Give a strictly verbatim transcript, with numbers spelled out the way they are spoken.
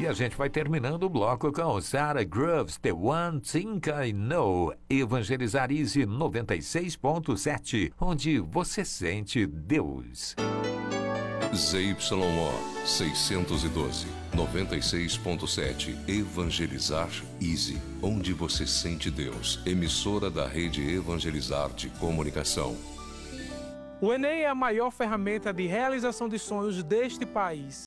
E a gente vai terminando o bloco com Sarah Groves, The One Thing I Know, Evangelizar Easy noventa e seis ponto sete, onde você sente Deus. Z Y O seiscentos e doze, noventa e seis ponto sete, Evangelizar Easy, onde você sente Deus, emissora da rede Evangelizar de Comunicação. O Enem é a maior ferramenta de realização de sonhos deste país.